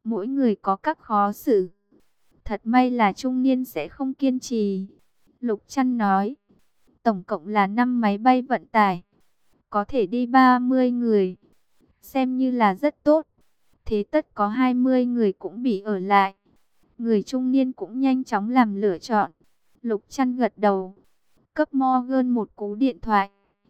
mỗi người có các khó xử. Thật may là trung niên sẽ không kiên trì. Lục Trăn nói, tổng cộng là 5 máy bay vận tải, có thể đi 30 người, xem như là rất tốt. Thế tất có 20 người cũng bị ở lại. Người trung niên cũng nhanh chóng làm lựa chọn. Lục Trăn gật đầu, cấp Morgan một cú điện thoại.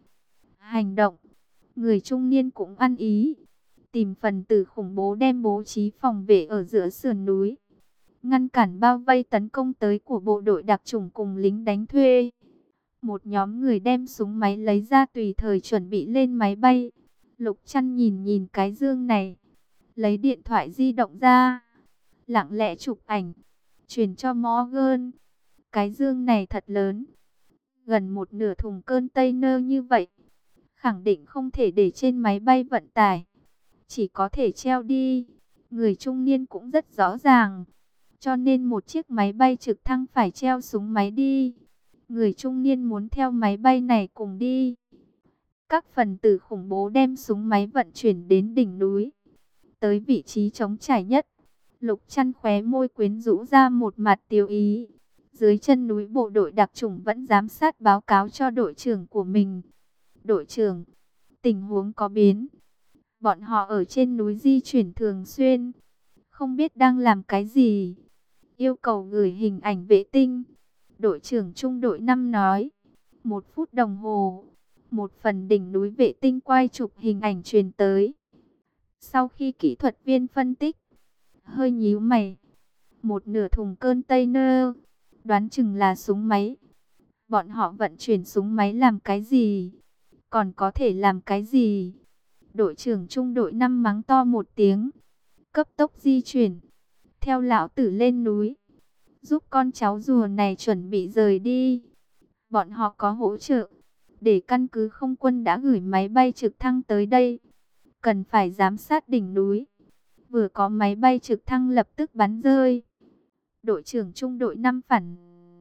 Hành động. Người trung niên cũng ăn ý, tìm phần tử khủng bố đem bố trí phòng vệ ở giữa sườn núi, ngăn cản bao vây tấn công tới của bộ đội đặc chủng cùng lính đánh thuê. Một nhóm người đem súng máy lấy ra tùy thời chuẩn bị lên máy bay. Lục Trăn nhìn nhìn cái dương này, lấy điện thoại di động ra, lặng lẽ chụp ảnh, truyền cho Morgan. Cái dương này thật lớn, gần một nửa thùng container như vậy, khẳng định không thể để trên máy bay vận tải, chỉ có thể treo đi. Người trung niên cũng rất rõ ràng, cho nên một chiếc máy bay trực thăng phải treo súng máy đi. Người trung niên muốn theo máy bay này cùng đi. Các phần tử khủng bố đem súng máy vận chuyển đến đỉnh núi, tới vị trí trống trải nhất. Lục Trăn khóe môi quyến rũ ra một mặt tiêu ý. Dưới chân núi bộ đội đặc chủng vẫn giám sát báo cáo cho đội trưởng của mình. Đội trưởng, tình huống có biến. Bọn họ ở trên núi di chuyển thường xuyên, không biết đang làm cái gì. Yêu cầu gửi hình ảnh vệ tinh. Đội trưởng trung đội 5 nói. 1 phút đồng hồ, một phần đỉnh núi vệ tinh quay chụp hình ảnh truyền tới. Sau khi kỹ thuật viên phân tích, hơi nhíu mày. Một nửa thùng container, đoán chừng là súng máy. Bọn họ vận chuyển súng máy làm cái gì? Còn có thể làm cái gì? Đội trưởng trung đội 5 mắng to một tiếng, cấp tốc di chuyển, theo lão tử lên núi, giúp con cháu rùa này chuẩn bị rời đi. Bọn họ có hỗ trợ, để căn cứ không quân đã gửi máy bay trực thăng tới đây, cần phải giám sát đỉnh núi. Vừa có máy bay trực thăng lập tức bắn rơi. Đội trưởng trung đội 5 phản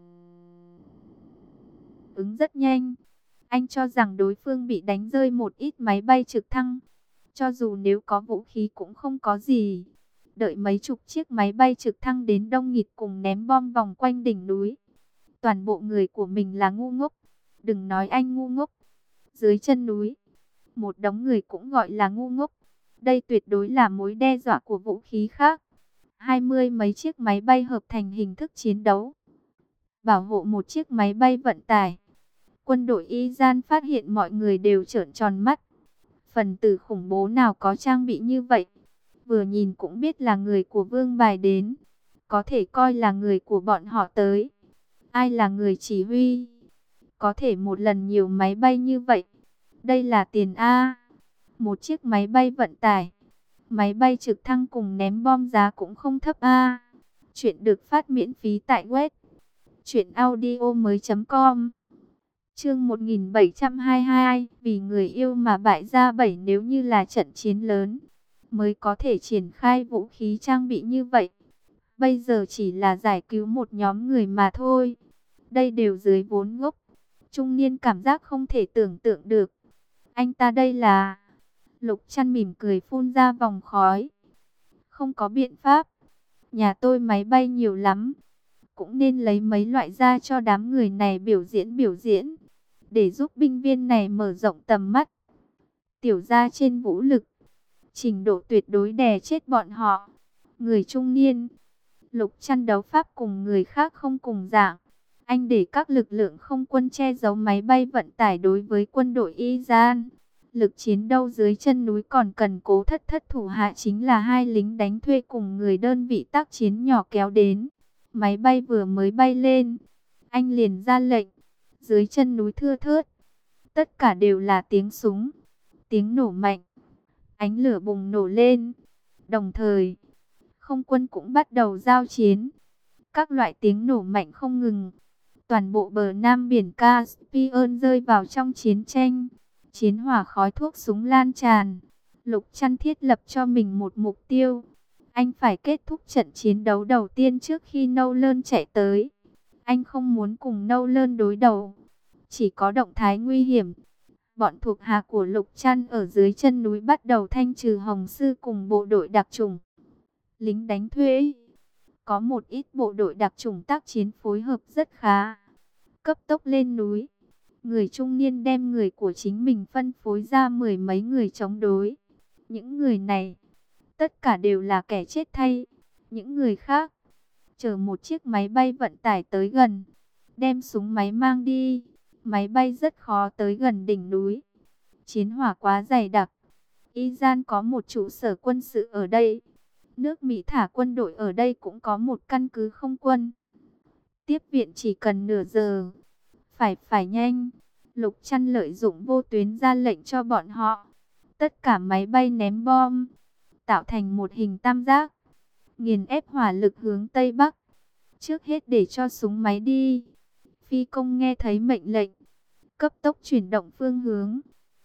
ứng rất nhanh. Anh cho rằng đối phương bị đánh rơi một ít máy bay trực thăng. Cho dù nếu có vũ khí cũng không có gì. Đợi mấy chục chiếc máy bay trực thăng đến đông nghịt cùng ném bom vòng quanh đỉnh núi. Toàn bộ người của mình là ngu ngốc. Đừng nói anh ngu ngốc. Dưới chân núi, một đống người cũng gọi là ngu ngốc. Đây tuyệt đối là mối đe dọa của vũ khí khác. 20 mấy chiếc máy bay hợp thành hình thức chiến đấu, bảo hộ một chiếc máy bay vận tải. Quân đội Iran phát hiện mọi người đều trợn tròn mắt. Phần tử khủng bố nào có trang bị như vậy? Vừa nhìn cũng biết là người của Vương Bài đến. Có thể coi là người của bọn họ tới. Ai là người chỉ huy? Có thể một lần nhiều máy bay như vậy. Đây là tiền A. Một chiếc máy bay vận tải, máy bay trực thăng cùng ném bom giá cũng không thấp A. Chuyện được phát miễn phí tại web truyệnaudiomoi.com. Chương 1722, vì người yêu mà bại gia bảy. Nếu như là trận chiến lớn mới có thể triển khai vũ khí trang bị như vậy. Bây giờ chỉ là giải cứu một nhóm người mà thôi. Đây đều dưới vốn gốc. Trung niên cảm giác không thể tưởng tượng được. Anh ta đây là... Lục Trăn mỉm cười phun ra vòng khói. Không có biện pháp. Nhà tôi máy bay nhiều lắm. Cũng nên lấy mấy loại ra cho đám người này biểu diễn. Để giúp binh viên này mở rộng tầm mắt. Tiểu gia trên vũ lực, trình độ tuyệt đối đè chết bọn họ. Người trung niên, Lục Trăn đấu pháp cùng người khác không cùng dạng. Anh để các lực lượng không quân che giấu máy bay vận tải đối với quân đội Iran. Lực chiến đấu dưới chân núi còn cần cố thất thủ hạ chính là 2 lính đánh thuê cùng người đơn vị tác chiến nhỏ kéo đến. Máy bay vừa mới bay lên, anh liền ra lệnh. Dưới chân núi thưa thớt, tất cả đều là tiếng súng, tiếng nổ mạnh, ánh lửa bùng nổ lên. Đồng thời, không quân cũng bắt đầu giao chiến. Các loại tiếng nổ mạnh không ngừng. Toàn bộ bờ nam biển Caspian rơi vào trong chiến tranh. Chiến hỏa khói thuốc súng lan tràn. Lục Trăn thiết lập cho mình một mục tiêu. Anh phải kết thúc trận chiến đấu đầu tiên trước khi Nolan chạy tới. Anh không muốn cùng Nolan đối đầu. Chỉ có động thái nguy hiểm. Bọn thuộc hạ của Lục Trăn ở dưới chân núi bắt đầu thanh trừ Hồng Sư cùng bộ đội đặc chủng. lính đánh thuê. Có một ít bộ đội đặc chủng tác chiến phối hợp rất khá. Cấp tốc lên núi. Người trung niên đem người của chính mình phân phối ra mười mấy người chống đối. Những người này, tất cả đều là kẻ chết thay. Những người khác, chờ một chiếc máy bay vận tải tới gần, đem súng máy mang đi. Máy bay rất khó tới gần đỉnh núi. Chiến hỏa quá dày đặc. Iran có một trụ sở quân sự ở đây. Nước Mỹ thả quân đội ở đây cũng có một căn cứ không quân. Tiếp viện chỉ cần nửa giờ. Phải nhanh. Lục Chăn lợi dụng vô tuyến ra lệnh cho bọn họ. Tất cả máy bay ném bom, tạo thành một hình tam giác, nghiền ép hỏa lực hướng Tây Bắc. Trước hết để cho súng máy đi. Phi công nghe thấy mệnh lệnh, cấp tốc chuyển động phương hướng.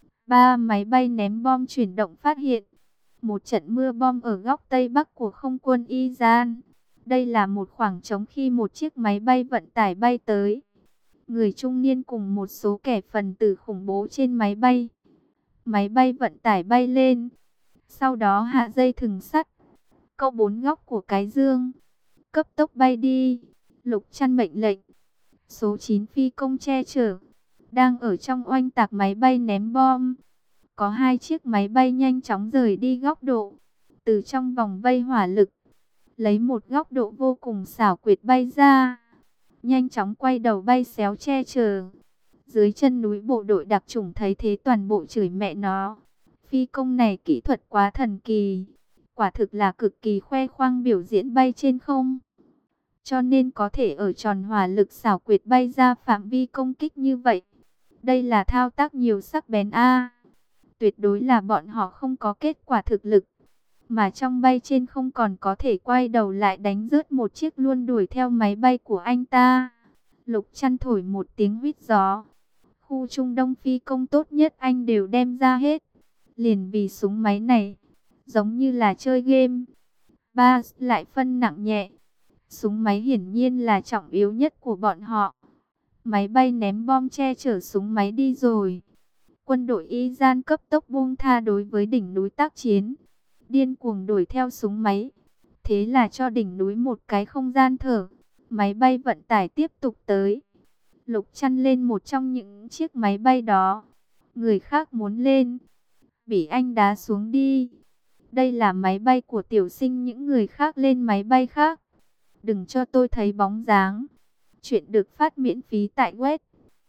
3 máy bay ném bom chuyển động phát hiện một trận mưa bom ở góc Tây Bắc của không quân Iran. Đây là một khoảng trống khi một chiếc máy bay vận tải bay tới. Người trung niên cùng một số kẻ phần tử khủng bố trên máy bay. Máy bay vận tải bay lên, sau đó hạ dây thừng sắt, câu 4 góc của cái dương, cấp tốc bay đi. Lục Chăn mệnh lệnh, số 9 phi công che chở, đang ở trong oanh tạc máy bay ném bom. Có 2 chiếc máy bay nhanh chóng rời đi góc độ, từ trong vòng vây hỏa lực, lấy một góc độ vô cùng xảo quyệt bay ra, nhanh chóng quay đầu bay xéo che chở. Dưới chân núi bộ đội đặc chủng thấy thế toàn bộ chửi mẹ nó. Phi công này kỹ thuật quá thần kỳ. Quả thực là cực kỳ khoe khoang biểu diễn bay trên không. Cho nên có thể ở tròn hỏa lực xảo quyệt bay ra phạm vi công kích như vậy. Đây là thao tác nhiều sắc bén a. Tuyệt đối là bọn họ không có kết quả thực lực. Mà trong bay trên không còn có thể quay đầu lại đánh rớt một chiếc luôn đuổi theo máy bay của anh ta. Lục Chăn thổi một tiếng huýt gió. Khu Trung Đông phi công tốt nhất anh đều đem ra hết. Liền vì súng máy này, giống như là chơi game. Ba lại phân nặng nhẹ. Súng máy hiển nhiên là trọng yếu nhất của bọn họ. Máy bay ném bom che chở súng máy đi rồi. Quân đội Iran cấp tốc buông tha đối với đỉnh núi tác chiến. Điên cuồng đuổi theo súng máy. Thế là cho đỉnh núi một cái không gian thở. Máy bay vận tải tiếp tục tới. Lục Chăn lên một trong những chiếc máy bay đó. Người khác muốn lên, bị anh đá xuống đi. Đây là máy bay của tiểu sinh, những người khác lên máy bay khác. Đừng cho tôi thấy bóng dáng. Chuyện được phát miễn phí tại web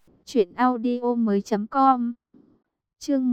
truyệnaudiomoi.com. Chương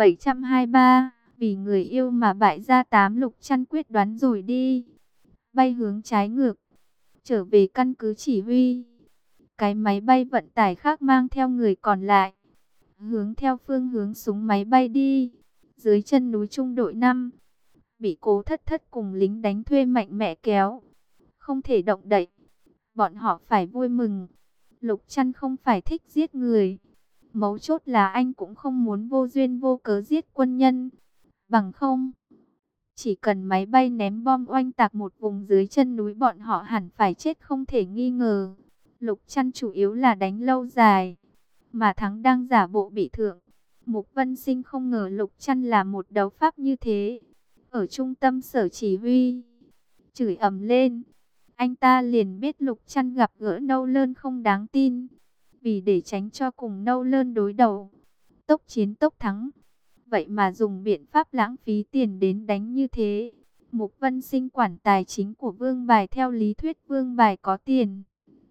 1723, vì người yêu mà bại gia tám. Lục Chăn quyết đoán rồi đi. Bay hướng trái ngược, trở về căn cứ chỉ huy. Cái máy bay vận tải khác mang theo người còn lại, hướng theo phương hướng súng máy bay đi. Dưới chân núi trung đội 5, bị Cố Thất Thất cùng lính đánh thuê mạnh mẽ kéo, không thể động đậy. Bọn họ phải vui mừng. Lục Chăn không phải thích giết người. Mấu chốt là anh cũng không muốn vô duyên vô cớ giết quân nhân. Bằng không, chỉ cần máy bay ném bom oanh tạc một vùng dưới chân núi, bọn họ hẳn phải chết không thể nghi ngờ. Lục Chăn chủ yếu là đánh lâu dài, mà Thắng đang giả bộ bị thương. Mục Vân Sinh không ngờ Lục Chăn là một đấu pháp như thế. Ở trung tâm sở chỉ huy, chửi ầm lên. Anh ta liền biết Lục Chăn gặp gỡ Nâu Lơn không đáng tin. Vì để tránh cho cùng Nâu Lơn đối đầu, tốc chiến tốc thắng, vậy mà dùng biện pháp lãng phí tiền đến đánh như thế. Mục Vân Sinh quản tài chính của Vương Bài, theo lý thuyết Vương Bài có tiền,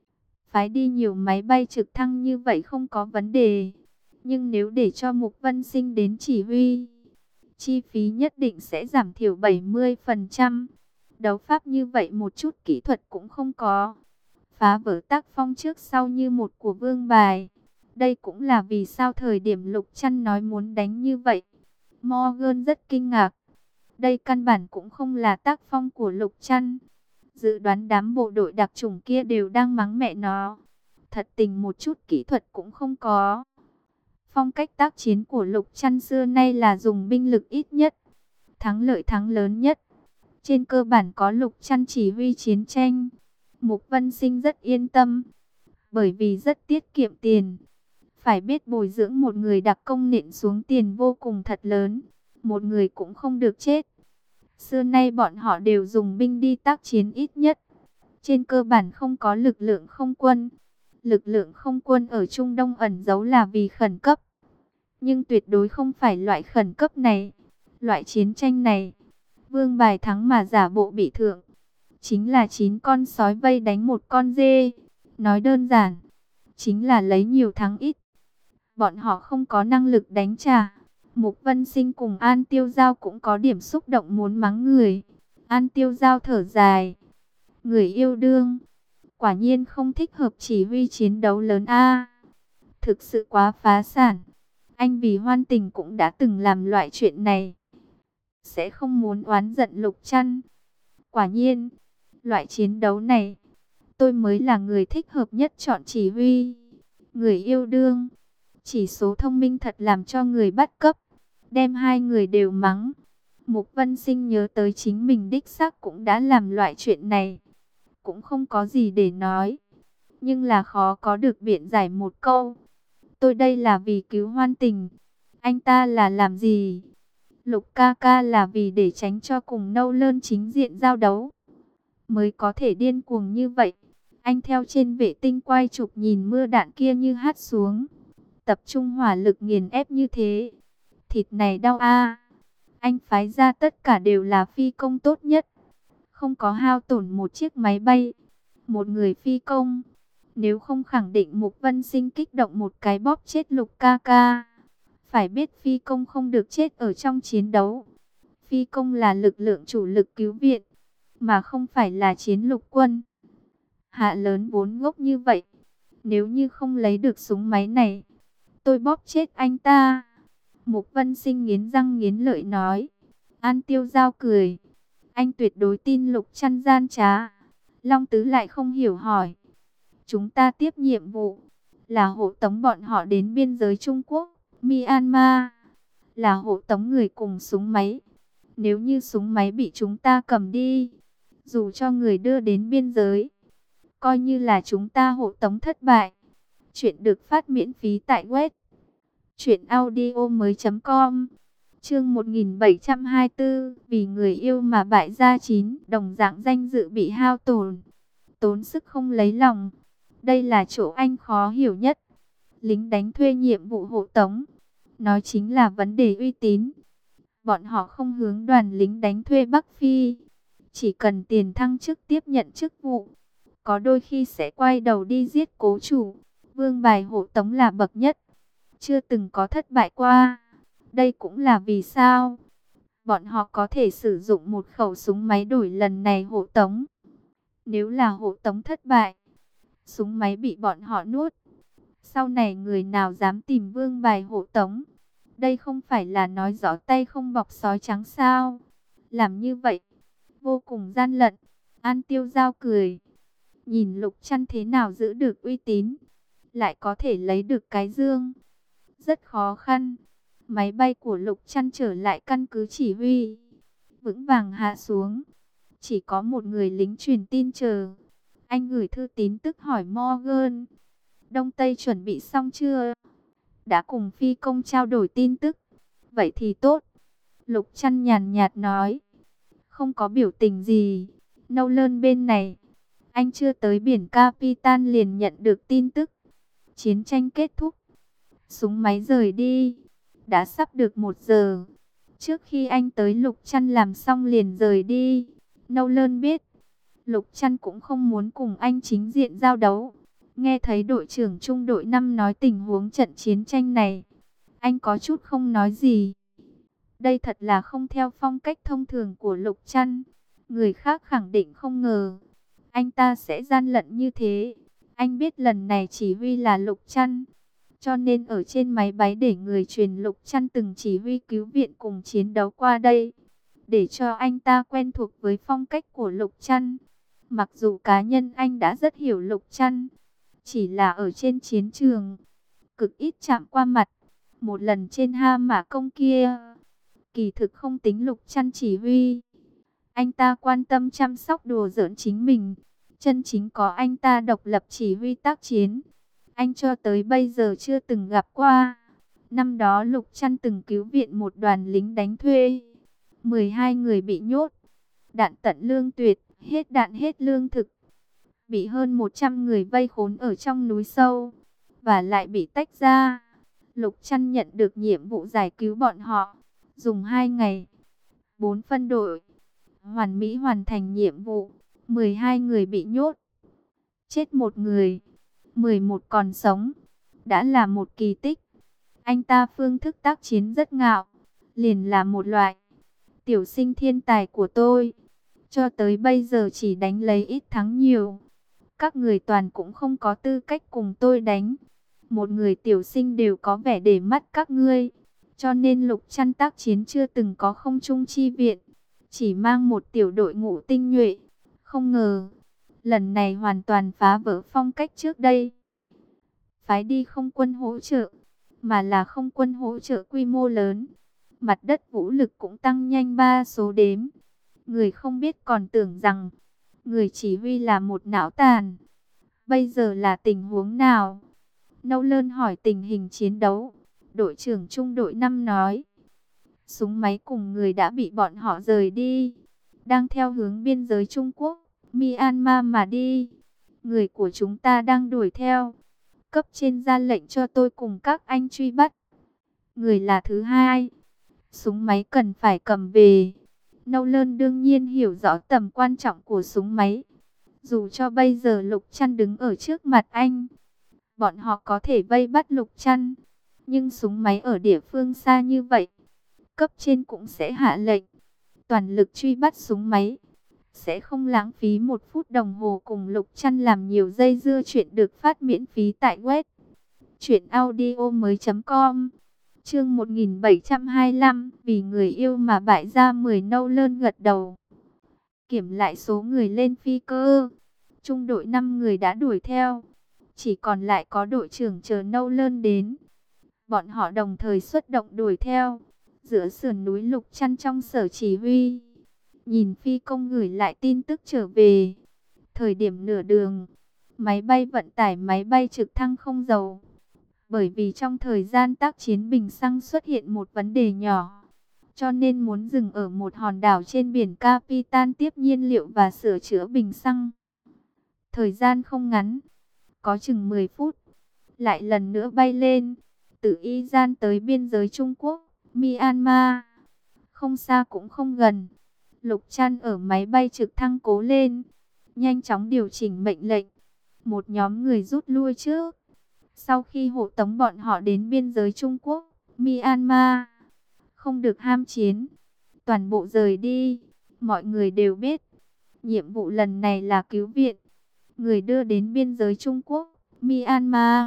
phái đi nhiều máy bay trực thăng như vậy không có vấn đề. Nhưng nếu để cho Mục Vân Sinh đến chỉ huy, chi phí nhất định sẽ giảm thiểu 70%. Đấu pháp như vậy một chút kỹ thuật cũng không có, phá vỡ tác phong trước sau như một của Vương Bài. Đây cũng là vì sao thời điểm Lục Chăn nói muốn đánh như vậy, Morgan rất kinh ngạc. Đây căn bản cũng không là tác phong của Lục Chăn. Dự đoán đám bộ đội đặc chủng kia đều đang mắng mẹ nó. Thật tình một chút kỹ thuật cũng không có. Phong cách tác chiến của Lục Chăn xưa nay là dùng binh lực ít nhất, thắng lợi thắng lớn nhất. Trên cơ bản có Lục Chăn chỉ huy chiến tranh, Mục Vân Sinh rất yên tâm, bởi vì rất tiết kiệm tiền. Phải biết bồi dưỡng một người đặc công nện xuống tiền vô cùng thật lớn, một người cũng không được chết. Xưa nay bọn họ đều dùng binh đi tác chiến ít nhất. Trên cơ bản không có lực lượng không quân. Lực lượng không quân ở Trung Đông ẩn giấu là vì khẩn cấp. Nhưng tuyệt đối không phải loại khẩn cấp này. Loại chiến tranh này, vương bài thắng mà giả bộ bị thượng. Chính là 9 con sói vây đánh một con dê. Nói đơn giản, chính là lấy nhiều thắng ít. Bọn họ không có năng lực đánh trả. Mục Vân Sinh cùng An Tiêu Giao cũng có điểm xúc động muốn mắng người. An Tiêu Giao thở dài. Người yêu đương, quả nhiên không thích hợp chỉ huy chiến đấu lớn a. Thực sự quá phá sản. Anh vì hoan tình cũng đã từng làm loại chuyện này. Sẽ không muốn oán giận Lục Trăn. Quả nhiên, loại chiến đấu này, tôi mới là người thích hợp nhất chọn chỉ huy. Người yêu đương, chỉ số thông minh thật làm cho người bắt cấp. Đem hai người đều mắng. Mục Vân Sinh nhớ tới chính mình đích xác cũng đã làm loại chuyện này. Cũng không có gì để nói. Nhưng là khó có được biện giải một câu. Tôi đây là vì cứu hoan tình. Anh ta là làm gì? Lục ca ca là vì để tránh cho cùng Nâu Lơn chính diện giao đấu. Mới có thể điên cuồng như vậy. Anh theo trên vệ tinh quay chụp nhìn mưa đạn kia như hát xuống. Tập trung hỏa lực nghiền ép như thế. Thịt này đau a. Anh phái ra tất cả đều là phi công tốt nhất. Không có hao tổn một chiếc máy bay. Một người phi công. Nếu không khẳng định Mục Vân Sinh kích động một cái bóp chết Lục ca ca. Phải biết phi công không được chết ở trong chiến đấu. Phi công là lực lượng chủ lực cứu viện. Mà không phải là chiến lục quân. Hạ lớn vốn gốc như vậy. Nếu như không lấy được súng máy này, tôi bóp chết anh ta. Mục Vân Sinh nghiến răng nghiến lợi nói. An Tiêu Giao cười. Anh tuyệt đối tin Lục Trăn gian trá. Long Tứ lại không hiểu hỏi. Chúng ta tiếp nhiệm vụ là hộ tống bọn họ đến biên giới Trung Quốc, Myanmar. Là hộ tống người cùng súng máy. Nếu như súng máy bị chúng ta cầm đi, dù cho người đưa đến biên giới, coi như là chúng ta hộ tống thất bại. Chuyện được phát miễn phí tại web truyệnaudiomoi.com. Chương 1724, vì người yêu mà bại gia 9, đồng dạng danh dự bị hao tổn, tốn sức không lấy lòng. Đây là chỗ anh khó hiểu nhất. Lính đánh thuê nhiệm vụ hộ tống, nói chính là vấn đề uy tín. Bọn họ không hướng đoàn lính đánh thuê Bắc Phi, chỉ cần tiền thăng chức tiếp nhận chức vụ. Có đôi khi sẽ quay đầu đi giết cố chủ. Vương bài hộ tống là bậc nhất, chưa từng có thất bại qua. Đây cũng là vì sao bọn họ có thể sử dụng một khẩu súng máy đổi lần này hộ tống. Nếu là hộ tống thất bại, súng máy bị bọn họ nuốt, sau này người nào dám tìm vương bài hộ tống? Đây không phải là nói rõ tay không bọc sói trắng sao? Làm như vậy vô cùng gian lận. An Tiêu Giao cười. Nhìn Lục Trăn thế nào giữ được uy tín, lại có thể lấy được cái dương. Rất khó khăn. Máy bay của Lục Trăn trở lại căn cứ chỉ huy, vững vàng hạ xuống. Chỉ có một người lính truyền tin chờ. Anh gửi thư tín tức hỏi Morgan. Đông Tây chuẩn bị xong chưa? Đã cùng phi công trao đổi tin tức. Vậy thì tốt. Lục Trăn nhàn nhạt nói. Không có biểu tình gì. Nâu Lơn bên này, anh chưa tới biển Capitan liền nhận được tin tức. Chiến tranh kết thúc. Súng máy rời đi. Đã sắp được 1 giờ. Trước khi anh tới, Lục Trăn làm xong liền rời đi. Nâu Lơn biết Lục Trăn cũng không muốn cùng anh chính diện giao đấu. Nghe thấy đội trưởng trung đội 5 nói tình huống trận chiến tranh này, anh có chút không nói gì. Đây thật là không theo phong cách thông thường của Lục Trăn. Người khác khẳng định không ngờ anh ta sẽ gian lận như thế. Anh biết lần này chỉ huy là Lục Trăn, cho nên ở trên máy bay để người truyền Lục Trăn từng chỉ huy cứu viện cùng chiến đấu qua đây, để cho anh ta quen thuộc với phong cách của Lục Trăn. Mặc dù cá nhân anh đã rất hiểu Lục Trăn, chỉ là ở trên chiến trường cực ít chạm qua mặt. Một lần trên Ha Mã Công kia, kỳ thực không tính Lục Trăn chỉ huy. Anh ta quan tâm chăm sóc đùa giỡn chính mình. Chân chính có anh ta độc lập chỉ huy tác chiến, anh cho tới bây giờ chưa từng gặp qua. Năm đó Lục Trăn từng cứu viện một đoàn lính đánh thuê. 12 người bị nhốt, đạn tận lương tuyệt, hết đạn hết lương thực, bị hơn 100 người vây khốn ở trong núi sâu, và lại bị tách ra. Lục Trăn nhận được nhiệm vụ giải cứu bọn họ, dùng 2 ngày, 4 phân đội, hoàn mỹ hoàn thành nhiệm vụ. 12 người bị nhốt, chết 1 người, 11 còn sống, đã là một kỳ tích. Anh ta phương thức tác chiến rất ngạo, liền là một loại tiểu sinh thiên tài của tôi. Cho tới bây giờ chỉ đánh lấy ít thắng nhiều. Các người toàn cũng không có tư cách cùng tôi đánh. Một người tiểu sinh đều có vẻ để mắt các ngươi. Cho nên Lục Trăn tác chiến chưa từng có không trung chi viện, chỉ mang một tiểu đội ngũ tinh nhuệ. Không ngờ, lần này hoàn toàn phá vỡ phong cách trước đây. Phái đi không quân hỗ trợ, mà là không quân hỗ trợ quy mô lớn. Mặt đất vũ lực cũng tăng nhanh 3 số đếm. Người không biết còn tưởng rằng người chỉ huy là một não tàn. Bây giờ là tình huống nào? Nâu Lơn hỏi tình hình chiến đấu. Đội trưởng trung đội 5 nói, súng máy cùng người đã bị bọn họ rời đi, đang theo hướng biên giới Trung Quốc, Myanmar mà đi. Người của chúng ta đang đuổi theo. Cấp trên ra lệnh cho tôi cùng các anh truy bắt. Người là thứ hai, súng máy cần phải cầm về. Nâu Lơn đương nhiên hiểu rõ tầm quan trọng của súng máy. Dù cho bây giờ Lục Trăn đứng ở trước mặt anh, bọn họ có thể vây bắt Lục Trăn, nhưng súng máy ở địa phương xa như vậy, cấp trên cũng sẽ hạ lệnh toàn lực truy bắt súng máy. Sẽ không lãng phí 1 phút đồng hồ cùng Lục Trăn làm nhiều dây dưa. Chuyện được phát miễn phí tại web truyệnaudiomoi.com. Chương 1725, vì người yêu mà bại gia 10. Nâu Lơn gật đầu, kiểm lại số người lên phi cơ. Trung đội 5 người đã đuổi theo, chỉ còn lại có đội trưởng chờ Nâu Lơn đến. Bọn họ đồng thời xuất động đuổi theo. Giữa sườn núi Lục Trăn trong sở chỉ huy, nhìn phi công gửi lại tin tức trở về. Thời điểm nửa đường, máy bay vận tải máy bay trực thăng không dầu. Bởi vì trong thời gian tác chiến bình xăng xuất hiện một vấn đề nhỏ, cho nên muốn dừng ở một hòn đảo trên biển Capitan tiếp nhiên liệu và sửa chữa bình xăng. Thời gian không ngắn, có chừng 10 phút, lại lần nữa bay lên, từ Isan tới biên giới Trung Quốc, Myanmar. Không xa cũng không gần. Lục Trăn ở máy bay trực thăng cố lên, nhanh chóng điều chỉnh mệnh lệnh. Một nhóm người rút lui trước. Sau khi hộ tống bọn họ đến biên giới Trung Quốc, Myanmar, không được ham chiến, toàn bộ rời đi. Mọi người đều biết, nhiệm vụ lần này là cứu viện người đưa đến biên giới Trung Quốc, Myanmar.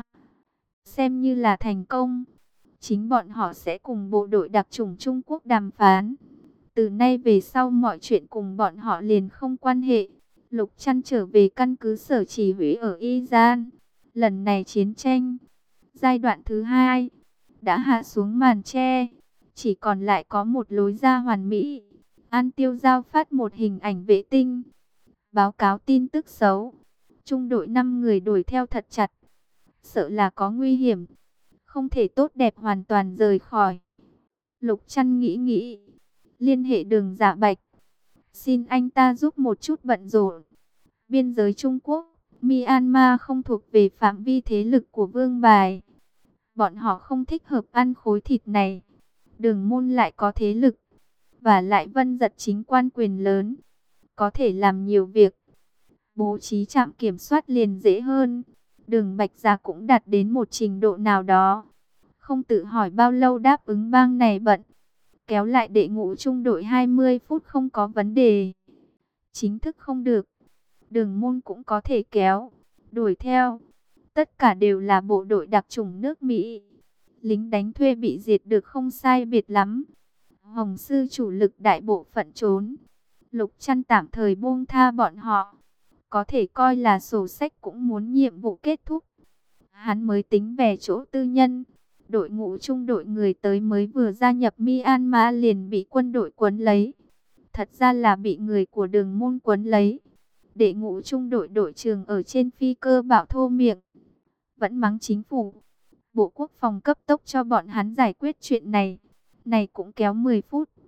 Xem như là thành công. Chính bọn họ sẽ cùng bộ đội đặc chủng Trung Quốc đàm phán. Từ nay về sau mọi chuyện cùng bọn họ liền không quan hệ. Lục Trăn trở về căn cứ sở chỉ huy ở Isan. Lần này chiến tranh, giai đoạn thứ 2, đã hạ xuống màn che. Chỉ còn lại có một lối ra hoàn mỹ. An Tiêu giao phát một hình ảnh vệ tinh, báo cáo tin tức xấu. Trung đội 5 người đuổi theo thật chặt, sợ là có nguy hiểm, không thể tốt đẹp hoàn toàn rời khỏi. Lục Trăn nghĩ, liên hệ Đường Dạ Bạch, xin anh ta giúp một chút bận rộn. Biên giới Trung Quốc, Myanmar không thuộc về phạm vi thế lực của Vương Bài. Bọn họ không thích hợp ăn khối thịt này. Đường Môn lại có thế lực, và lại Vân Giật chính quan quyền lớn, có thể làm nhiều việc. Bố trí trạm kiểm soát liền dễ hơn. Đường Bạch Gia cũng đạt đến một trình độ nào đó, không tự hỏi bao lâu đáp ứng bang này bận. Kéo lại đệ ngũ trung đội 20 phút không có vấn đề. Chính thức không được, Đường Môn cũng có thể kéo, đuổi theo. Tất cả đều là bộ đội đặc chủng nước Mỹ. Lính đánh thuê bị diệt được không sai biệt lắm. Hồng sư chủ lực đại bộ phận trốn. Lục Trăn tạm thời buông tha bọn họ, có thể coi là sổ sách cũng muốn nhiệm vụ kết thúc. Hắn mới tính về chỗ tư nhân. Đội ngũ trung đội người tới mới vừa gia nhập Myanmar liền bị quân đội quấn lấy. Thật ra là bị người của Đường Môn quấn lấy. Đệ ngũ trung đội đội trưởng ở trên phi cơ bảo thô miệng, vẫn mắng chính phủ. Bộ Quốc phòng cấp tốc cho bọn hắn giải quyết chuyện này. Này cũng kéo 10 phút.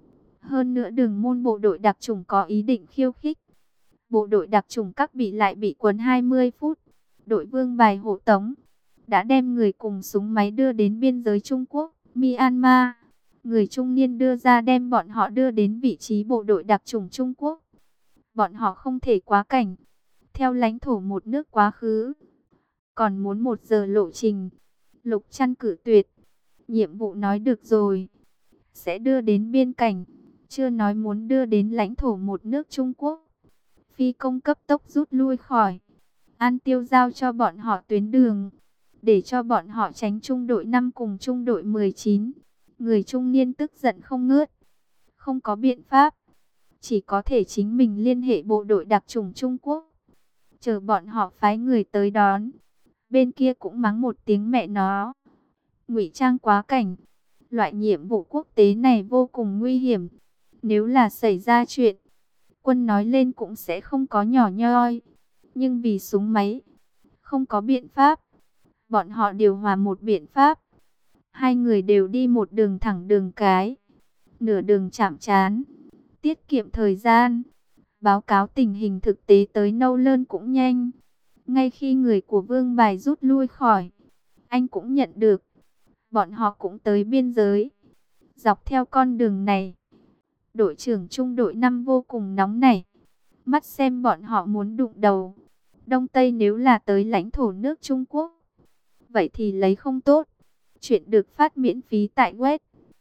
Hơn nữa Đường Môn bộ đội đặc chủng có ý định khiêu khích. Bộ đội đặc chủng các bị lại bị quấn 20 phút. Đội Vương Bài hộ tống đã đem người cùng súng máy đưa đến biên giới Trung Quốc, Myanmar. Người trung niên đưa ra đem bọn họ đưa đến vị trí bộ đội đặc chủng Trung Quốc. Bọn họ không thể quá cảnh, theo lãnh thổ một nước quá khứ. Còn muốn 1 giờ lộ trình. Lục Trăn cử tuyệt. Nhiệm vụ nói được rồi, sẽ đưa đến biên cảnh, chưa nói muốn đưa đến lãnh thổ một nước Trung Quốc. Phi công cấp tốc rút lui khỏi. An Tiêu giao cho bọn họ tuyến đường, để cho bọn họ tránh trung đội 5 cùng trung đội 19. Người trung niên tức giận không ngớt. Không có biện pháp, chỉ có thể chính mình liên hệ bộ đội đặc chủng Trung Quốc, chờ bọn họ phái người tới đón. Bên kia cũng mắng một tiếng mẹ nó, ngụy trang quá cảnh. Loại nhiệm vụ quốc tế này vô cùng nguy hiểm. Nếu là xảy ra chuyện, quân nói lên cũng sẽ không có nhỏ nhoi. Nhưng vì súng máy, không có biện pháp. Bọn họ điều hòa một biện pháp. Hai người đều đi một đường thẳng đường cái. Nửa đường chạm trán, tiết kiệm thời gian. Báo cáo tình hình thực tế tới Nâu Lơn cũng nhanh. Ngay khi người của Vương Bài rút lui khỏi, anh cũng nhận được. Bọn họ cũng tới biên giới. Dọc theo con đường này, đội trưởng trung đội 5 vô cùng nóng nảy. Mắt xem bọn họ muốn đụng đầu. Đông Tây nếu là tới lãnh thổ nước Trung Quốc, vậy thì lấy không tốt. Chuyện được phát miễn phí tại web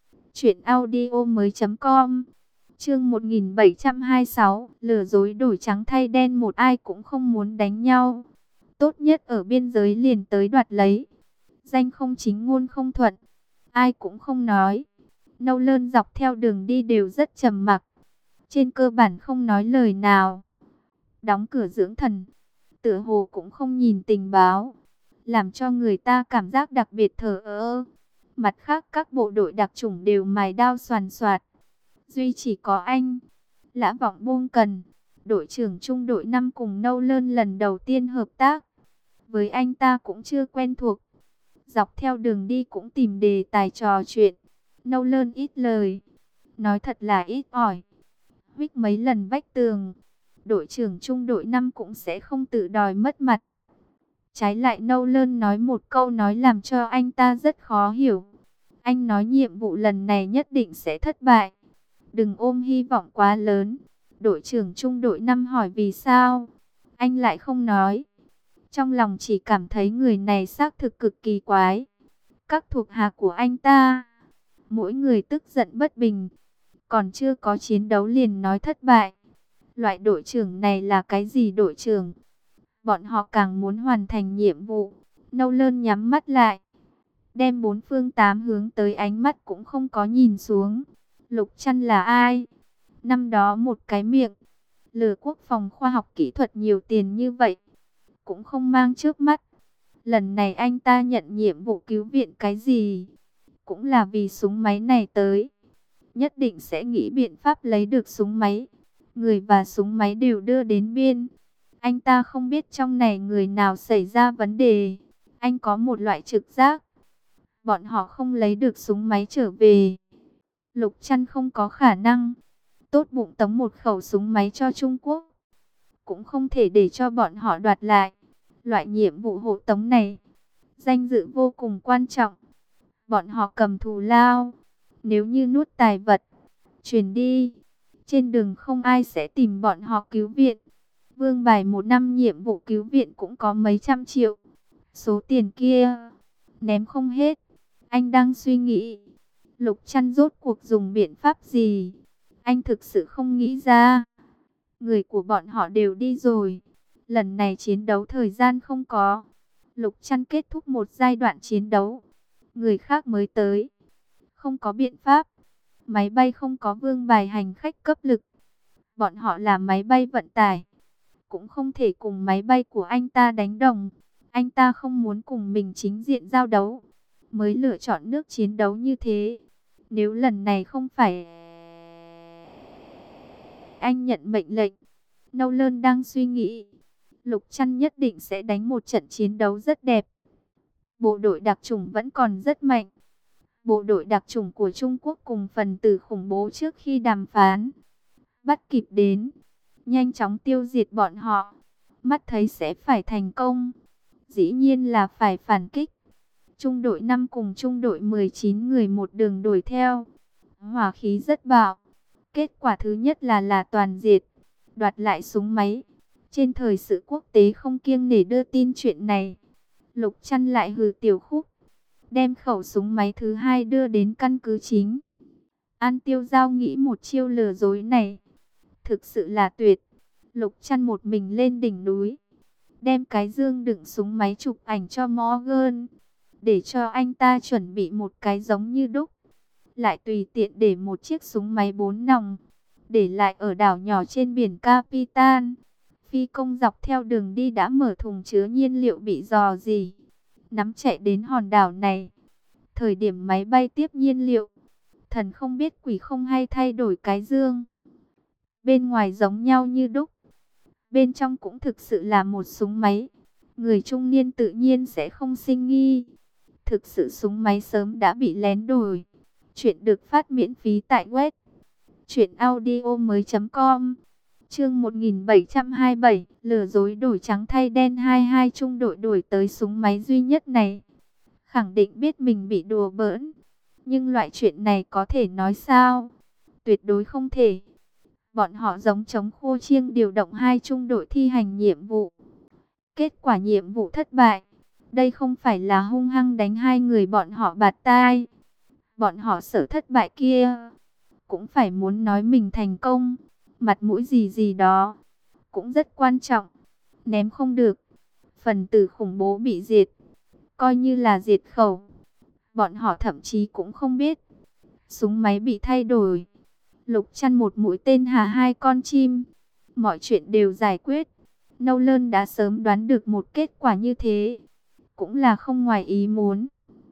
truyệnaudiomoi.com. Chương 1726, lừa dối đổi trắng thay đen, một ai cũng không muốn đánh nhau. Tốt nhất ở biên giới liền tới đoạt lấy. Danh không chính ngôn không thuận, ai cũng không nói. Nâu Lơn dọc theo đường đi đều rất trầm mặc, trên cơ bản không nói lời nào. Đóng cửa dưỡng thần, tựa hồ cũng không nhìn tình báo, làm cho người ta cảm giác đặc biệt thờ ơ. Mặt khác các bộ đội đặc chủng đều mài đao xoàn xoạt. Duy chỉ có anh, Lã Vọng Bôn Cần, đội trưởng trung đội 5 cùng Nâu Lơn lần đầu tiên hợp tác. Với anh ta cũng chưa quen thuộc. Dọc theo đường đi cũng tìm đề tài trò chuyện. Nâu Lơn ít lời, nói thật là ít ỏi. Huých mấy lần vách tường, đội trưởng trung đội 5 cũng sẽ không tự đòi mất mặt. Trái lại Nâu Lơn nói một câu nói làm cho anh ta rất khó hiểu. Anh nói nhiệm vụ lần này nhất định sẽ thất bại. Đừng ôm hy vọng quá lớn. Đội trưởng trung đội 5 hỏi vì sao, anh lại không nói. Trong lòng chỉ cảm thấy người này xác thực cực kỳ quái. Các thuộc hạ của anh ta, mỗi người tức giận bất bình. Còn chưa có chiến đấu liền nói thất bại. Loại đội trưởng này là cái gì đội trưởng? Bọn họ càng muốn hoàn thành nhiệm vụ. Nâu Lơn nhắm mắt lại, đem 4 phương 8 hướng tới, ánh mắt cũng không có nhìn xuống. Lục Trăn là ai? Năm đó một cái miệng lừa quốc phòng khoa học kỹ thuật nhiều tiền như vậy, cũng không mang trước mắt. Lần này anh ta nhận nhiệm vụ cứu viện cái gì, cũng là vì súng máy này tới. Nhất định sẽ nghĩ biện pháp lấy được súng máy. Người và súng máy đều đưa đến biên. Anh ta không biết trong này người nào xảy ra vấn đề. Anh có một loại trực giác, bọn họ không lấy được súng máy trở về. Lục Trăn không có khả năng tốt bụng tống một khẩu súng máy cho Trung Quốc, cũng không thể để cho bọn họ đoạt lại. Loại nhiệm vụ hộ tống này, danh dự vô cùng quan trọng. Bọn họ cầm thù lao, nếu như nuốt tài vật, chuyển đi, trên đường không ai sẽ tìm bọn họ cứu viện. Vương Bài một năm nhiệm vụ cứu viện cũng có mấy trăm triệu. Số tiền kia, ném không hết. Anh đang suy nghĩ, Lục Trăn rốt cuộc dùng biện pháp gì? Anh thực sự không nghĩ ra. Người của bọn họ đều đi rồi. Lần này chiến đấu thời gian không có. Lục Trăn kết thúc một giai đoạn chiến đấu, người khác mới tới. Không có biện pháp. Máy bay không có Vương Bài hành khách cấp lực. Bọn họ là máy bay vận tải, cũng không thể cùng máy bay của anh ta đánh đồng. Anh ta không muốn cùng mình chính diện giao đấu, mới lựa chọn nước chiến đấu như thế. Nếu lần này không phải anh nhận mệnh lệnh, Nâu Lơn đang suy nghĩ, Lục Trăn nhất định sẽ đánh một trận chiến đấu rất đẹp. Bộ đội đặc chủng vẫn còn rất mạnh. bộ đội đặc chủng của Trung Quốc cùng phần tử khủng bố trước khi đàm phán. Bắt kịp đến, nhanh chóng tiêu diệt bọn họ. Mắt thấy sẽ phải thành công, dĩ nhiên là phải phản kích. Trung đội 5 cùng trung đội 19 người một đường đuổi theo. Hỏa khí rất bạo. Kết quả thứ nhất là toàn diệt, đoạt lại súng máy. Trên thời sự quốc tế không kiêng nể đưa tin chuyện này. Lục Trăn lại hừ tiểu khúc, đem khẩu súng máy thứ hai đưa đến căn cứ chính. An Tiêu Giao nghĩ một chiêu lừa dối này thực sự là tuyệt. Lục Trăn một mình lên đỉnh núi, đem cái dương đựng súng máy chụp ảnh cho Morgan, để cho anh ta chuẩn bị một cái giống như đúc. Lại tùy tiện để một chiếc súng máy 4 nòng, để lại ở đảo nhỏ trên biển Capitan. Phi công dọc theo đường đi đã mở thùng chứa nhiên liệu bị rò rỉ, nắm chạy đến hòn đảo này. Thời điểm máy bay tiếp nhiên liệu, thần không biết quỷ không hay thay đổi cái dương. Bên ngoài giống nhau như đúc, bên trong cũng thực sự là một súng máy. Người trung niên tự nhiên sẽ không sinh nghi. Thực sự súng máy sớm đã bị lén đổi. Chuyện được phát miễn phí tại web truyệnaudiomoi.com. Chương 1727, lừa dối đổi trắng thay đen. 22 trung đội đổi tới súng máy duy nhất này, khẳng định biết mình bị đùa bỡn. Nhưng loại chuyện này có thể nói sao? Tuyệt đối không thể. Bọn họ giống chống khô chiêng điều động hai trung đội thi hành nhiệm vụ. Kết quả nhiệm vụ thất bại. Đây không phải là hung hăng đánh hai người bọn họ bạt tai. Bọn họ sợ thất bại kia cũng phải muốn nói mình thành công. Mặt mũi gì gì đó cũng rất quan trọng. Ném không được. Phần tử khủng bố bị diệt, coi như là diệt khẩu. Bọn họ thậm chí cũng không biết súng máy bị thay đổi. Lục Trăn một mũi tên hạ hai con chim. Mọi chuyện đều giải quyết. Nâu Lơn đã sớm đoán được một kết quả như thế, cũng là không ngoài ý muốn.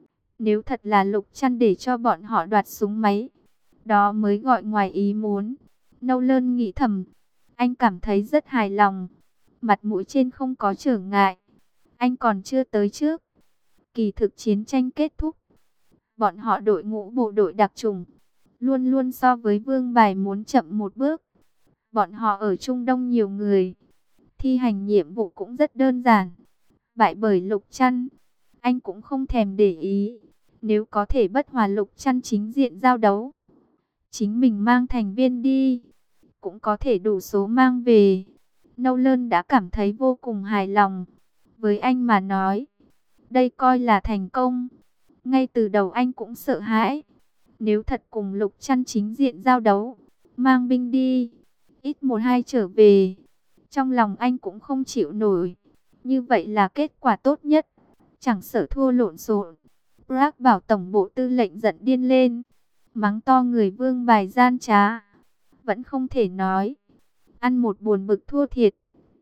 Nếu thật là Lục Trăn để cho bọn họ đoạt súng máy, đó mới gọi ngoài ý muốn. Nâu Lơn nghĩ thầm, anh cảm thấy rất hài lòng. Mặt mũi trên không có trở ngại. Anh còn chưa tới trước. Kỳ thực chiến tranh kết thúc, bọn họ đội ngũ bộ đội đặc chủng luôn luôn so với Vương Bài muốn chậm một bước. Bọn họ ở Trung Đông nhiều người, thi hành nhiệm vụ cũng rất đơn giản. Bại bởi Lục Trăn, anh cũng không thèm để ý. Nếu có thể bất hòa Lục Trăn chính diện giao đấu, chính mình mang thành viên đi, cũng có thể đủ số mang về. Nâu Lơn đã cảm thấy vô cùng hài lòng. Với anh mà nói, đây coi là thành công. Ngay từ đầu anh cũng sợ hãi. Nếu thật cùng Lục Trăn chính diện giao đấu, mang binh đi, ít một hai trở về, trong lòng anh cũng không chịu nổi. Như vậy là kết quả tốt nhất, chẳng sợ thua lộn xộn. Bragg bảo tổng bộ tư lệnh giận điên lên, mắng to người Vương Bài gian trá. Vẫn không thể nói, ăn một buồn bực thua thiệt.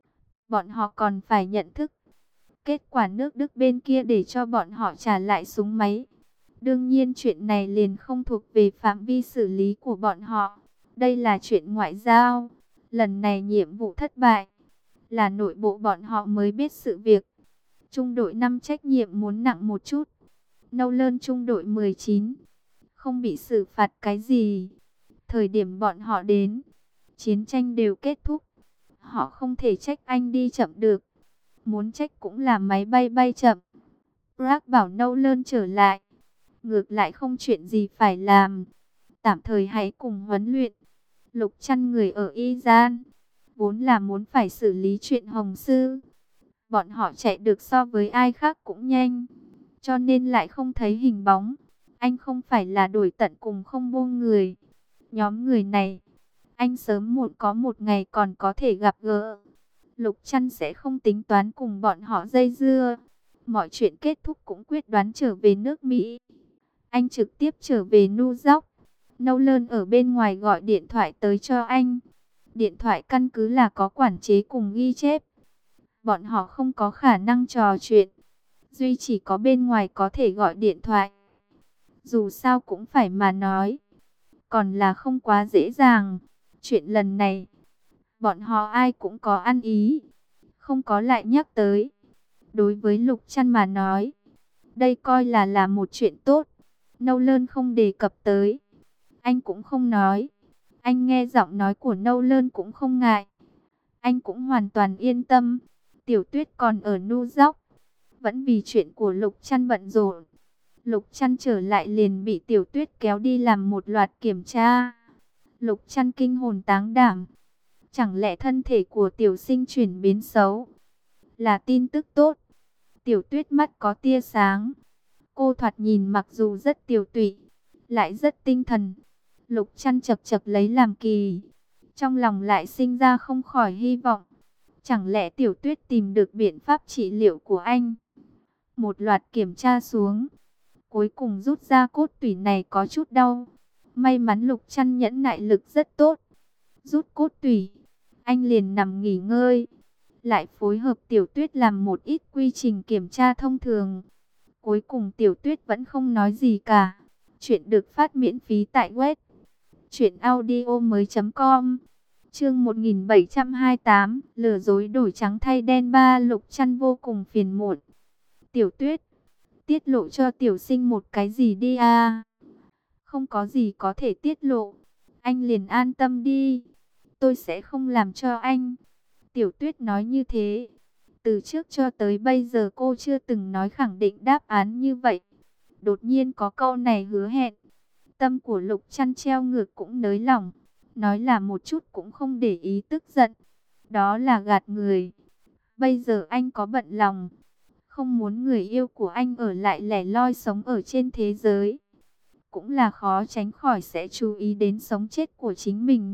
Bọn họ còn phải nhận thức kết quả nước Đức bên kia để cho bọn họ trả lại súng máy. Đương nhiên chuyện này liền không thuộc về phạm vi xử lý của bọn họ. Đây là chuyện ngoại giao. Lần này nhiệm vụ thất bại, là nội bộ bọn họ mới biết sự việc. Trung đội 5 trách nhiệm muốn nặng một chút. Nâu Lơn trung đội 19 không bị xử phạt cái gì. Thời điểm bọn họ đến, chiến tranh đều kết thúc. Họ không thể trách anh đi chậm được. Muốn trách cũng là máy bay bay chậm. Bragg bảo Nâu Lơn trở lại, ngược lại không chuyện gì phải làm. Tạm thời hãy cùng huấn luyện. Lục Trăn người ở Iran vốn là muốn phải xử lý chuyện Hồng Sư. Bọn họ chạy được so với ai khác cũng nhanh, cho nên lại không thấy hình bóng. Anh không phải là đổi tận cùng không buông người. Nhóm người này, anh sớm muộn có một ngày còn có thể gặp gỡ. Lục Trăn sẽ không tính toán cùng bọn họ dây dưa. Mọi chuyện kết thúc cũng quyết đoán trở về nước Mỹ. Anh trực tiếp trở về New York. Nâu Lơn ở bên ngoài gọi điện thoại tới cho anh. Điện thoại căn cứ là có quản chế cùng ghi chép. Bọn họ không có khả năng trò chuyện. Duy chỉ có bên ngoài có thể gọi điện thoại. Dù sao cũng phải mà nói. Còn là không quá dễ dàng. Chuyện lần này, bọn họ ai cũng có ăn ý, không có lại nhắc tới. Đối với Lục Trăn mà nói, đây coi là một chuyện tốt. Nâu Lơn không đề cập tới. Anh cũng không nói. Anh nghe giọng nói của Nâu Lơn cũng không ngại. Anh cũng hoàn toàn yên tâm. Tiểu Tuyết còn ở New York, vẫn vì chuyện của Lục Trăn bận rộn. Lục Trăn trở lại liền bị Tiểu Tuyết kéo đi làm một loạt kiểm tra. Lục Trăn kinh hồn táng đảm. Chẳng lẽ thân thể của tiểu sinh chuyển biến xấu? Là tin tức tốt. Tiểu Tuyết mắt có tia sáng. Cô thoạt nhìn mặc dù rất tiều tụy, lại rất tinh thần. Lục Trăn chật chật lấy làm kỳ. Trong lòng lại sinh ra không khỏi hy vọng. Chẳng lẽ Tiểu Tuyết tìm được biện pháp trị liệu của anh? Một loạt kiểm tra xuống, cuối cùng rút ra cốt tủy này có chút đau. May mắn Lục Trăn nhẫn nại lực rất tốt. Rút cốt tủy, anh liền nằm nghỉ ngơi. Lại phối hợp Tiểu Tuyết làm một ít quy trình kiểm tra thông thường. Cuối cùng Tiểu Tuyết vẫn không nói gì cả. Chuyện được phát miễn phí tại web truyệnaudiomoi.com. Chương 1728, lừa dối đổi trắng thay đen ba. Lục Trăn vô cùng phiền muộn. Tiểu Tuyết, tiết lộ cho tiểu sinh một cái gì đi à? Không có gì có thể tiết lộ. Anh liền an tâm đi. Tôi sẽ không làm cho anh. Tiểu Tuyết nói như thế. Từ trước cho tới bây giờ cô chưa từng nói khẳng định đáp án như vậy. Đột nhiên có câu này hứa hẹn. Tâm của Lục Trăn treo ngược cũng nới lỏng. Nói là một chút cũng không để ý tức giận. Đó là gạt người. Bây giờ anh có bận lòng. Không muốn người yêu của anh ở lại lẻ loi sống ở trên thế giới. Cũng là khó tránh khỏi sẽ chú ý đến sống chết của chính mình.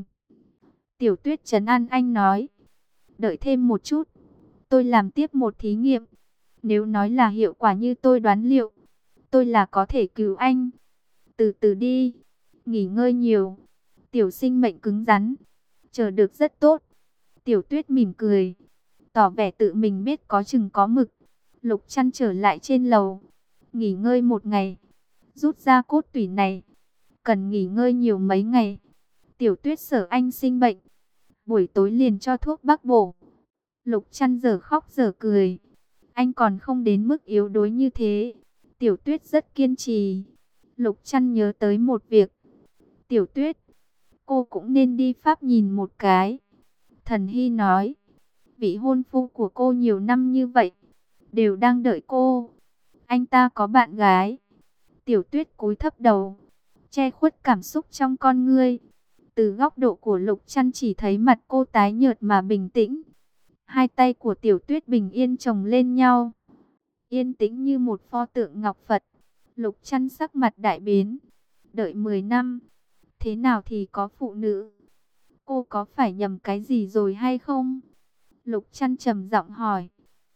Tiểu Tuyết trấn an anh nói. Đợi thêm một chút. Tôi làm tiếp một thí nghiệm. Nếu nói là hiệu quả như tôi đoán liệu, tôi là có thể cứu anh. Từ từ đi. Nghỉ ngơi nhiều. Tiểu sinh mệnh cứng rắn. Chờ được rất tốt. Tiểu Tuyết mỉm cười, tỏ vẻ tự mình biết có chừng có mực. Lục Trăn trở lại trên lầu. Nghỉ ngơi một ngày. Rút ra cốt tủy này. Cần nghỉ ngơi nhiều mấy ngày. Tiểu Tuyết sợ anh sinh bệnh. Buổi tối liền cho thuốc bắc bổ. Lục Trăn giờ khóc giờ cười. Anh còn không đến mức yếu đuối như thế. Tiểu Tuyết rất kiên trì. Lục Trăn nhớ tới một việc. Tiểu Tuyết, cô cũng nên đi Pháp nhìn một cái. Thần Hy nói. Vị hôn phu của cô nhiều năm như vậy, đều đang đợi cô. Anh ta có bạn gái. Tiểu Tuyết cúi thấp đầu, che khuất cảm xúc trong con ngươi. Từ góc độ của Lục Trăn chỉ thấy mặt cô tái nhợt mà bình tĩnh. Hai tay của Tiểu Tuyết bình yên chồng lên nhau, yên tĩnh như một pho tượng ngọc Phật. Lục Trăn sắc mặt đại biến. Đợi 10 năm, thế nào thì có phụ nữ? Cô có phải nhầm cái gì rồi hay không? Lục Trăn trầm giọng hỏi.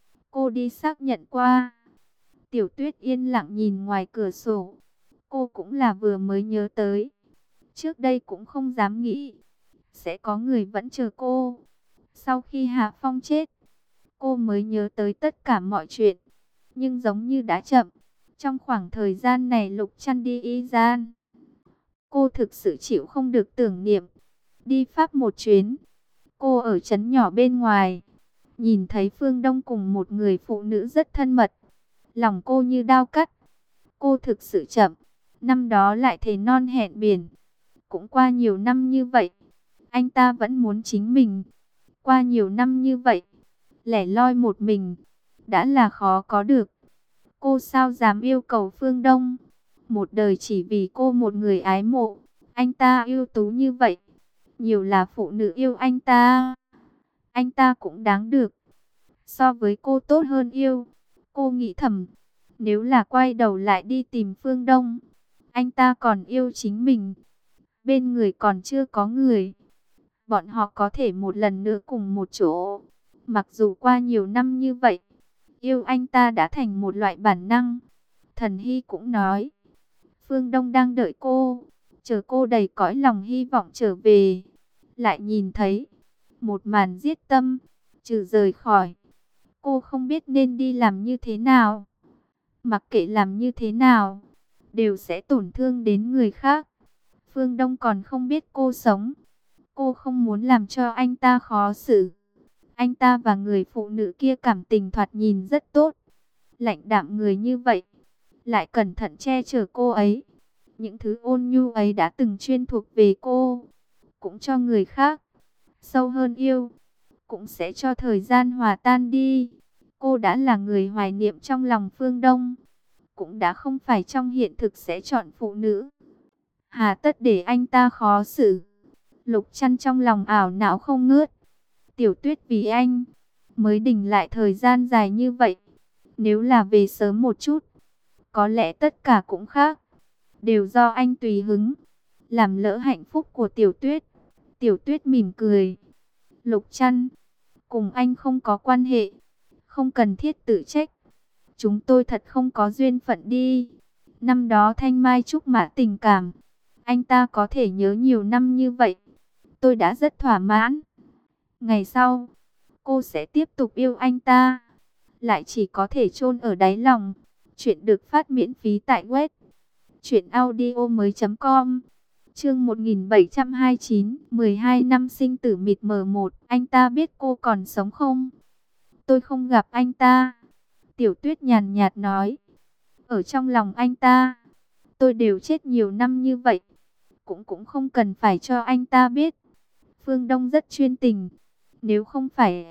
Cô đi xác nhận qua. Tiểu Tuyết yên lặng nhìn ngoài cửa sổ. Cô cũng là vừa mới nhớ tới. Trước đây cũng không dám nghĩ sẽ có người vẫn chờ cô. Sau khi Hạ Phong chết, cô mới nhớ tới tất cả mọi chuyện. Nhưng giống như đã chậm. Trong khoảng thời gian này Lục Trăn đi y gian. Cô thực sự chịu không được tưởng niệm. Đi Pháp một chuyến. Cô ở trấn nhỏ bên ngoài, nhìn thấy Phương Đông cùng một người phụ nữ rất thân mật. Lòng cô như đao cắt. Cô thực sự chậm. Năm đó lại thề non hẹn biển. Cũng qua nhiều năm như vậy, anh ta vẫn muốn chính mình. Qua nhiều năm như vậy, lẻ loi một mình, đã là khó có được. Cô sao dám yêu cầu Phương Đông? Một đời chỉ vì cô một người ái mộ. Anh ta ưu tú như vậy, nhiều là phụ nữ yêu anh ta. Anh ta cũng đáng được. So với cô tốt hơn yêu. Cô nghĩ thầm, nếu là quay đầu lại đi tìm Phương Đông, anh ta còn yêu chính mình. Bên người còn chưa có người. Bọn họ có thể một lần nữa cùng một chỗ. Mặc dù qua nhiều năm như vậy, yêu anh ta đã thành một loại bản năng. Thần Hy cũng nói, Phương Đông đang đợi cô, chờ cô đầy cõi lòng hy vọng trở về. Lại nhìn thấy một màn giết tâm, trừ rời khỏi. Cô không biết nên đi làm như thế nào. Mặc kệ làm như thế nào, đều sẽ tổn thương đến người khác. Phương Đông còn không biết cô sống. Cô không muốn làm cho anh ta khó xử. Anh ta và người phụ nữ kia cảm tình thoạt nhìn rất tốt. Lạnh đạm người như vậy, lại cẩn thận che chở cô ấy. Những thứ ôn nhu ấy đã từng chuyên thuộc về cô, cũng cho người khác. Sâu hơn yêu, cũng sẽ cho thời gian hòa tan đi. Cô đã là người hoài niệm trong lòng Phương Đông, cũng đã không phải trong hiện thực sẽ chọn phụ nữ. Hà tất để anh ta khó xử. Lục Trăn trong lòng ảo não không ngớt. Tiểu Tuyết vì anh mới đình lại thời gian dài như vậy. Nếu là về sớm một chút, có lẽ tất cả cũng khác. Đều do anh tùy hứng, làm lỡ hạnh phúc của Tiểu Tuyết. Tiểu Tuyết mỉm cười. Lục Trăn, cùng anh không có quan hệ, không cần thiết tự trách. Chúng tôi thật không có duyên phận đi. Năm đó thanh mai trúc mã tình cảm, anh ta có thể nhớ nhiều năm như vậy. Tôi đã rất thỏa mãn. Ngày sau, cô sẽ tiếp tục yêu anh ta, lại chỉ có thể chôn ở đáy lòng. Chuyện được phát miễn phí tại web truyệnaudiomoi.com. Chương 1729, 12 năm sinh tử mịt mờ 1. Anh ta biết cô còn sống không? Tôi không gặp anh ta. Tiểu Tuyết nhàn nhạt nói. Ở trong lòng anh ta, tôi đều chết nhiều năm như vậy, cũng không cần phải cho anh ta biết. Phương Đông rất chuyên tình. Nếu không phải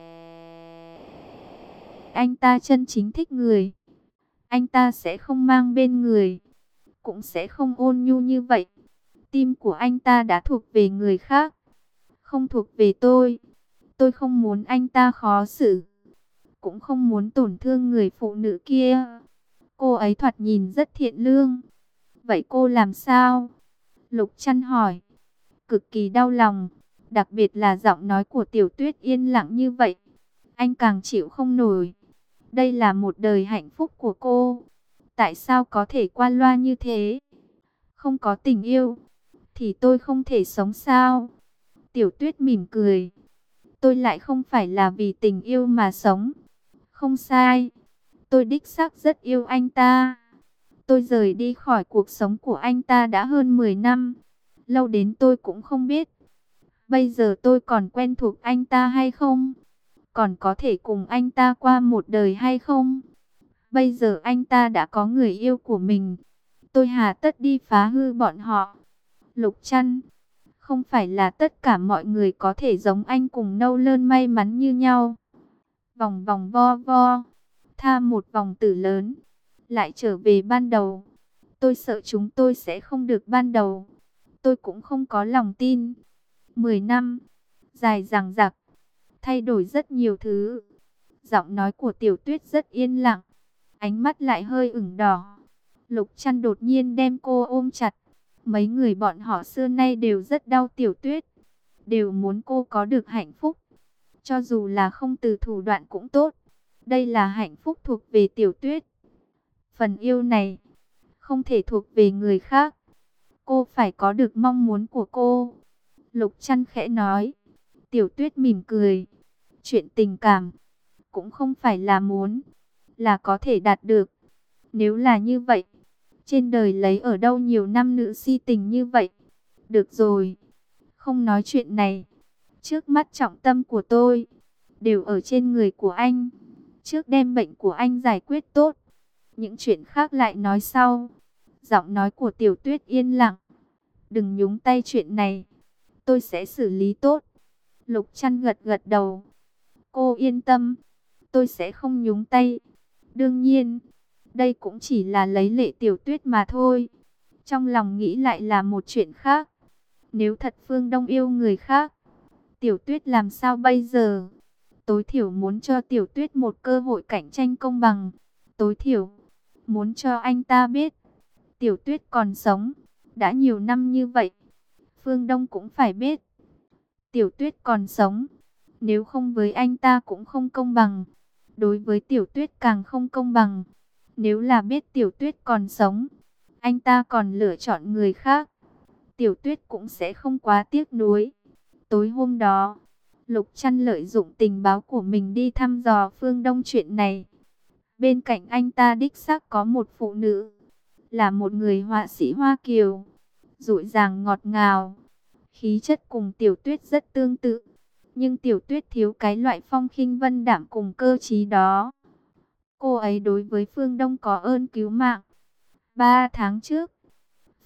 anh ta chân chính thích người, anh ta sẽ không mang bên người, cũng sẽ không ôn nhu như vậy. Tim của anh ta đã thuộc về người khác, không thuộc về tôi. Tôi không muốn anh ta khó xử, cũng không muốn tổn thương người phụ nữ kia. Cô ấy thoạt nhìn rất thiện lương. Vậy cô làm sao? Lục Trăn hỏi. Cực kỳ đau lòng, đặc biệt là giọng nói của Tiểu Tuyết yên lặng như vậy. Anh càng chịu không nổi. Đây là một đời hạnh phúc của cô, tại sao có thể qua loa như thế? Không có tình yêu thì tôi không thể sống sao? Tiểu Tuyết mỉm cười. Tôi lại không phải là vì tình yêu mà sống. Không sai, tôi đích xác rất yêu anh ta. Tôi rời đi khỏi cuộc sống của anh ta đã hơn 10 năm. Lâu đến tôi cũng không biết. Bây giờ tôi còn quen thuộc anh ta hay không? Còn có thể cùng anh ta qua một đời hay không? Bây giờ anh ta đã có người yêu của mình. Tôi hà tất đi phá hư bọn họ? Lục Trăn, không phải là tất cả mọi người có thể giống anh cùng nâu lơn may mắn như nhau. Vòng vòng vo vo, tha một vòng tử lớn, lại trở về ban đầu. Tôi sợ chúng tôi sẽ không được ban đầu. Tôi cũng không có lòng tin. 10 năm, dài dằng dặc, thay đổi rất nhiều thứ. Giọng nói của Tiểu Tuyết rất yên lặng, ánh mắt lại hơi ửng đỏ. Lục Trăn đột nhiên đem cô ôm chặt. Mấy người bọn họ xưa nay đều rất đau Tiểu Tuyết, đều muốn cô có được hạnh phúc, cho dù là không từ thủ đoạn cũng tốt. Đây là hạnh phúc thuộc về Tiểu Tuyết. Phần yêu này không thể thuộc về người khác. Cô phải có được mong muốn của cô. Lục Trăn khẽ nói. Tiểu Tuyết mỉm cười. Chuyện tình cảm cũng không phải là muốn, là có thể đạt được. Nếu là như vậy, trên đời lấy ở đâu nhiều nam nữ si tình như vậy? Được rồi, không nói chuyện này. Trước mắt trọng tâm của tôi đều ở trên người của anh. Trước đem bệnh của anh giải quyết tốt, những chuyện khác lại nói sau. Giọng nói của Tiểu Tuyết yên lặng. Đừng nhúng tay chuyện này, tôi sẽ xử lý tốt. Lục Trăn gật gật đầu. Cô yên tâm, tôi sẽ không nhúng tay. Đương nhiên, đây cũng chỉ là lấy lệ Tiểu Tuyết mà thôi. Trong lòng nghĩ lại là một chuyện khác. Nếu thật Phương Đông yêu người khác, Tiểu Tuyết làm sao bây giờ? Tối thiểu muốn cho Tiểu Tuyết một cơ hội cạnh tranh công bằng. Tối thiểu muốn cho anh ta biết Tiểu Tuyết còn sống. Đã nhiều năm như vậy, Phương Đông cũng phải biết Tiểu Tuyết còn sống. Nếu không với anh ta cũng không công bằng, đối với Tiểu Tuyết càng không công bằng. Nếu là biết Tiểu Tuyết còn sống, anh ta còn lựa chọn người khác, Tiểu Tuyết cũng sẽ không quá tiếc nuối. Tối hôm đó, Lục Trăn lợi dụng tình báo của mình đi thăm dò Phương Đông chuyện này. Bên cạnh anh ta đích xác có một phụ nữ, là một người họa sĩ Hoa Kiều, dịu dàng ngọt ngào, khí chất cùng Tiểu Tuyết rất tương tự. Nhưng Tiểu Tuyết thiếu cái loại phong khinh vân đạm cùng cơ trí đó. Cô ấy đối với Phương Đông có ơn cứu mạng. 3 tháng trước,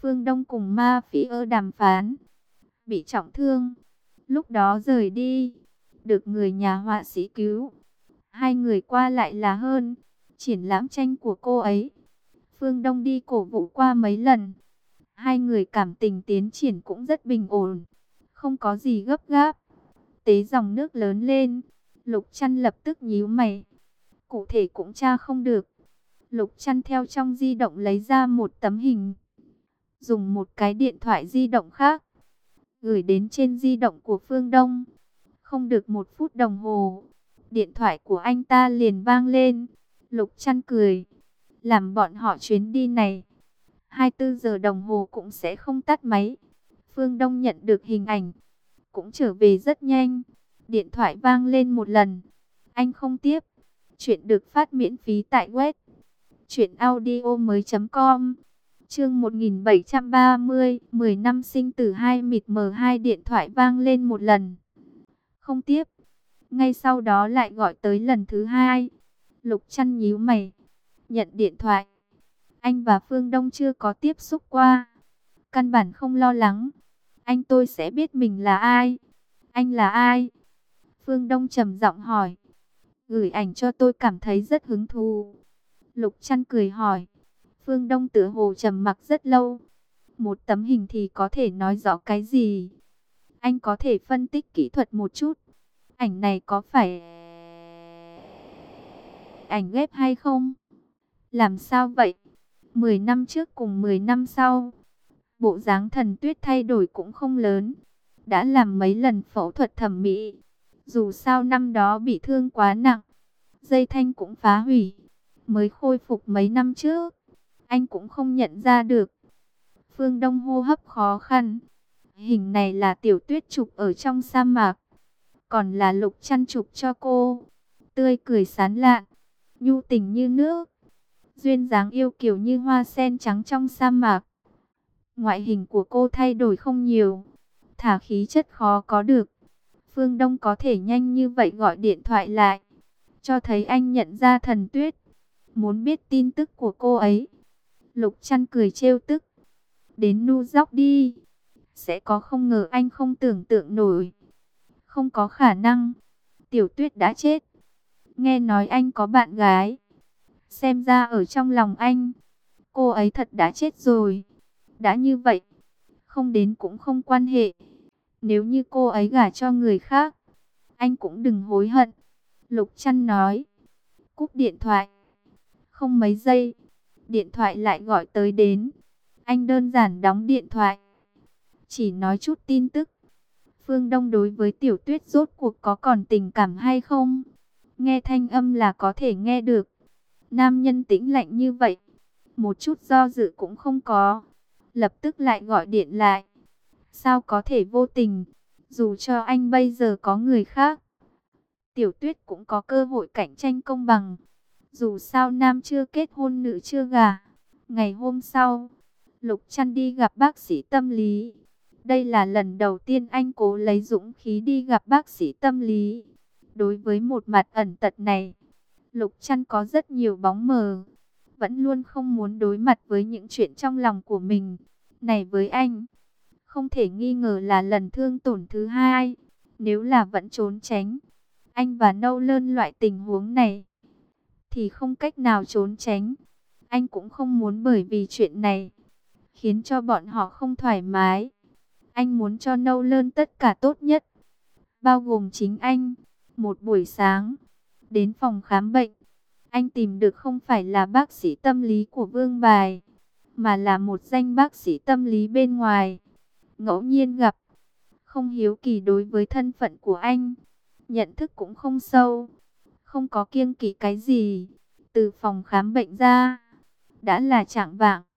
Phương Đông cùng Ma Phỉ Ơ đàm phán, bị trọng thương, lúc đó rời đi, được người nhà họa sĩ cứu. Hai người qua lại là hơn, triển lãm tranh của cô ấy. Phương Đông đi cổ vũ qua mấy lần. Hai người cảm tình tiến triển cũng rất bình ổn, không có gì gấp gáp. Tế dòng nước lớn lên, Lục Trăn lập tức nhíu mày. Cụ thể cũng tra không được. Lục Trăn theo trong di động lấy ra một tấm hình, dùng một cái điện thoại di động khác, gửi đến trên di động của Phương Đông. Không được 1 phút đồng hồ, điện thoại của anh ta liền vang lên. Lục Trăn cười, làm bọn họ chuyến đi này 24 giờ đồng hồ cũng sẽ không tắt máy. Phương Đông nhận được hình ảnh, cũng trở về rất nhanh. Điện thoại vang lên một lần, anh không tiếp. Chuyện được phát miễn phí tại web truyệnaudiomoi.com. Chương 1730, 10 năm sinh tử hai mịt mờ. Hai điện thoại vang lên một lần, không tiếp. Ngay sau đó lại gọi tới lần thứ hai. Lục Trăn nhíu mày, nhận điện thoại. Anh và Phương Đông chưa có tiếp xúc qua, căn bản không lo lắng. Anh tôi sẽ biết mình là ai. Anh là ai? Phương Đông trầm giọng hỏi. Gửi ảnh cho tôi cảm thấy rất hứng thú. Lục Trăn cười hỏi. Phương Đông tựa hồ trầm mặc rất lâu. Một tấm hình thì có thể nói rõ cái gì? Anh có thể phân tích kỹ thuật một chút. Ảnh này có phải ảnh ghép hay không? Làm sao vậy? 10 năm trước cùng 10 năm sau, bộ dáng Thần Tuyết thay đổi cũng không lớn. Đã làm mấy lần phẫu thuật thẩm mỹ. Dù sao năm đó bị thương quá nặng, dây thanh cũng phá hủy, mới khôi phục mấy năm trước. Anh cũng không nhận ra được. Phương Đông hô hấp khó khăn. Hình này là Tiểu Tuyết chụp ở trong sa mạc, còn là Lục Trăn chụp cho cô. Tươi cười sán lạn, nhu tình như nước, duyên dáng yêu kiều như hoa sen trắng trong sa mạc. Ngoại hình của cô thay đổi không nhiều, thả khí chất khó có được. Phương Đông có thể nhanh như vậy gọi điện thoại lại, cho thấy anh nhận ra Thần Tuyết, muốn biết tin tức của cô ấy. Lục Trăn cười trêu tức. Đến nu dóc đi. Sẽ có không ngờ anh không tưởng tượng nổi. Không có khả năng. Tiểu Tuyết đã chết. Nghe nói anh có bạn gái. Xem ra ở trong lòng anh, cô ấy thật đã chết rồi. Đã như vậy, không đến cũng không quan hệ. Nếu như cô ấy gả cho người khác, anh cũng đừng hối hận. Lục Trăn nói. Cúp điện thoại. Không mấy giây, điện thoại lại gọi tới đến. Anh đơn giản đóng điện thoại, chỉ nói chút tin tức. Phương Đông đối với Tiểu Tuyết rốt cuộc có còn tình cảm hay không? Nghe thanh âm là có thể nghe được. Nam nhân tĩnh lạnh như vậy, một chút do dự cũng không có. Lập tức lại gọi điện lại. Sao có thể vô tình? Dù cho anh bây giờ có người khác, Tiểu Tuyết cũng có cơ hội cạnh tranh công bằng. Dù sao nam chưa kết hôn nữ chưa gả. Ngày hôm sau, Lục Trăn đi gặp bác sĩ tâm lý. Đây là lần đầu tiên anh cố lấy dũng khí đi gặp bác sĩ tâm lý. Đối với một mặt ẩn tật này, Lục Trăn có rất nhiều bóng mờ, vẫn luôn không muốn đối mặt với những chuyện trong lòng của mình. Này với anh, không thể nghi ngờ là lần thương tổn thứ hai. Nếu là vẫn trốn tránh, anh và Nâu Lơn loại tình huống này, thì không cách nào trốn tránh. Anh cũng không muốn bởi vì chuyện này khiến cho bọn họ không thoải mái. Anh muốn cho Nâu Lơn tất cả tốt nhất, bao gồm chính anh. Một buổi sáng, đến phòng khám bệnh, anh tìm được không phải là bác sĩ tâm lý của Vương Bài, mà là một danh bác sĩ tâm lý bên ngoài. Ngẫu nhiên gặp, không hiếu kỳ đối với thân phận của anh, nhận thức cũng không sâu, không có kiêng kỵ cái gì. Từ phòng khám bệnh ra, đã là chạng vạng.